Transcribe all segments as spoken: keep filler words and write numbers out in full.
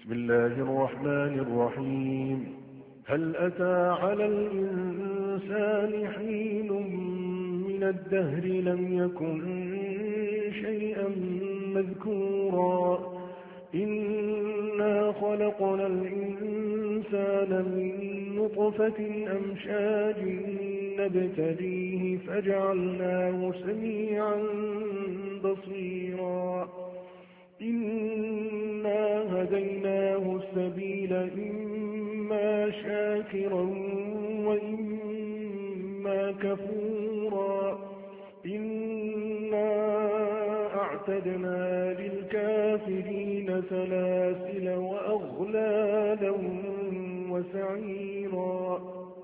بسم الله الرحمن الرحيم هل أتى على الإنسان حين من الدهر لم يكن شيئا مذكورا إنا خلقنا الإنسان من نطفة أمشاج نبتليه فجعلناه سميعا بصيرا إنا هديناه السبيل إما شاكرا وإما كفورا إنا أعتدنا للكافرين سلاسل وأغلالا وسعيرا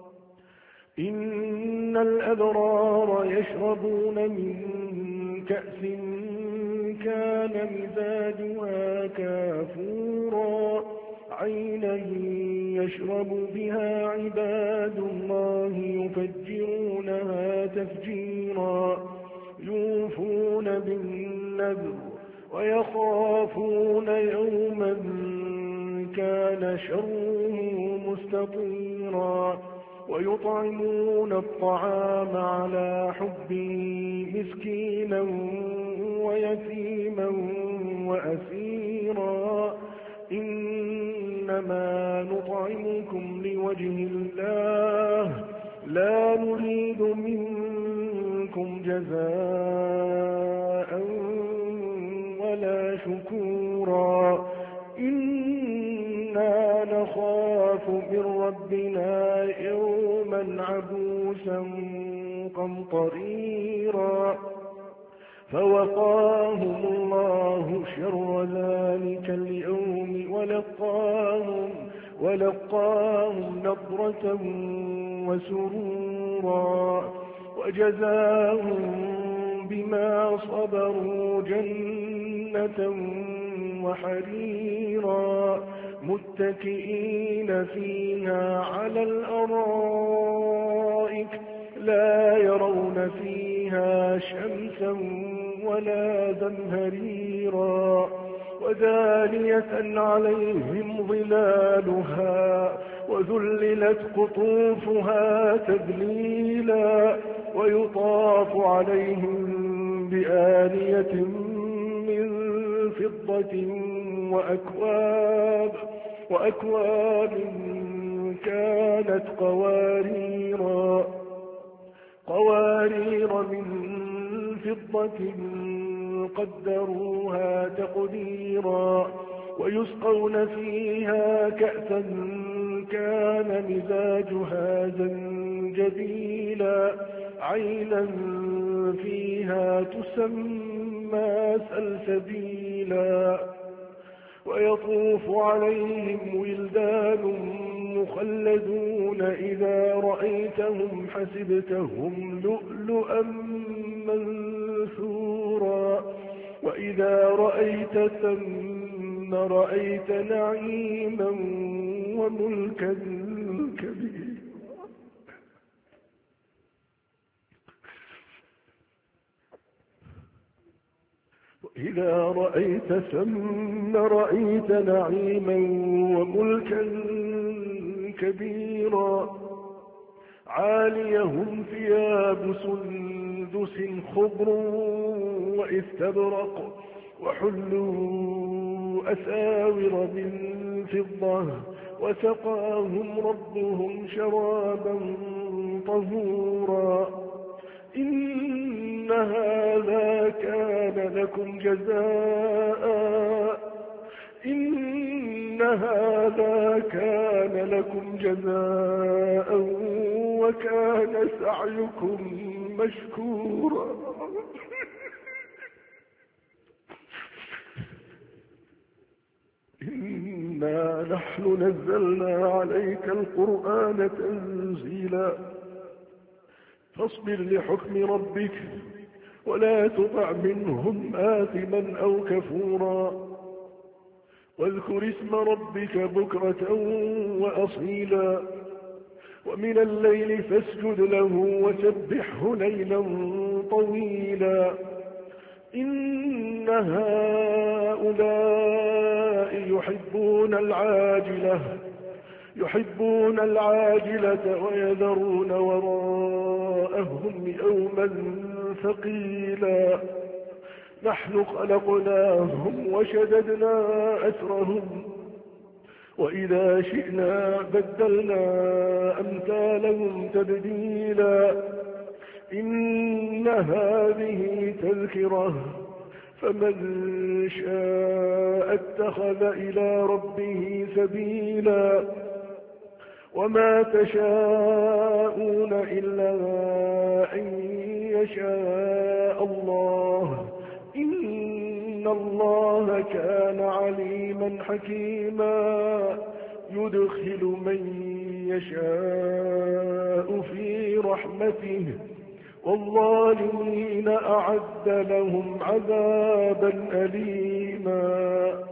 إن الأبرار يشربون من كأس كان مزاجها كافورا عينا يشرب بها عباد الله يفجرونها تفجيرا يوفون بالنذر ويخافون يوما كان شره مستطيرا ويطعمون الطعام على حبه مسكينا ويتيما وأسيرا إنما نطعمكم لوجه الله لا نريد منكم جزاء ولا شكورا إنا نخاف من ربنا يوما عبوسا قمطريرا فوقاهم الله شر ذلك اليوم ولقاهم, ولقاهم نضرة وسرورا وجزاهم بما صبروا جنة وحريرا متكئين فيها على الأرائك لا يرون فيها شمسا ولا زمهريرا ودانية عليهم ظلالها وذللت قطوفها تذليلا ويطاف عليهم بآنية من فضة وأكواب, وأكواب كانت قواريرا قوارير من فضة قدروها تقديرا ويسقون فيها كأسا كان مزاجها زنجبيلا عينا فيها تسمى سلسبيلا ويطوف عليهم ولدان مخلدون إذا رأيتهم حسبتهم لؤلؤا منثورا وإذا رأيت ثم رأيت نعيما وملكا كبيرا إذا رأيت ثم رأيت نعيما وملكا كبيرا عاليهم ثياب سندس خضر واستبرق وحلوا أساور من فضة وسقاهم ربهم شرابا طهورا إن هذا كان لكم جزاء إن هذا كان لكم جزاء وكان سعيكم مشكورا إنا نحن نزلنا عليك القرآن تنزيلا فاصبر لحكم ربك ولا تطع منهم آثما أو كفورا واذكر اسم ربك بكرة وأصيلا ومن الليل فاسجد له وسبحه ليلا طويلا إن هؤلاء يحبون العاجلة يحبون العاجلة ويذرون وراءهم يوما ثقيلا نحن خلقناهم وشددنا أسرهم وإذا شئنا بدلنا أمثالهم تبديلا إن هذه تذكرة فمن شاء اتخذ إلى ربه سبيلا وما تشاءون إلا أن يشاء الله إن الله كان عليما حكيما يدخل من يشاء في رحمته والظالمين أعد لهم عذابا أليما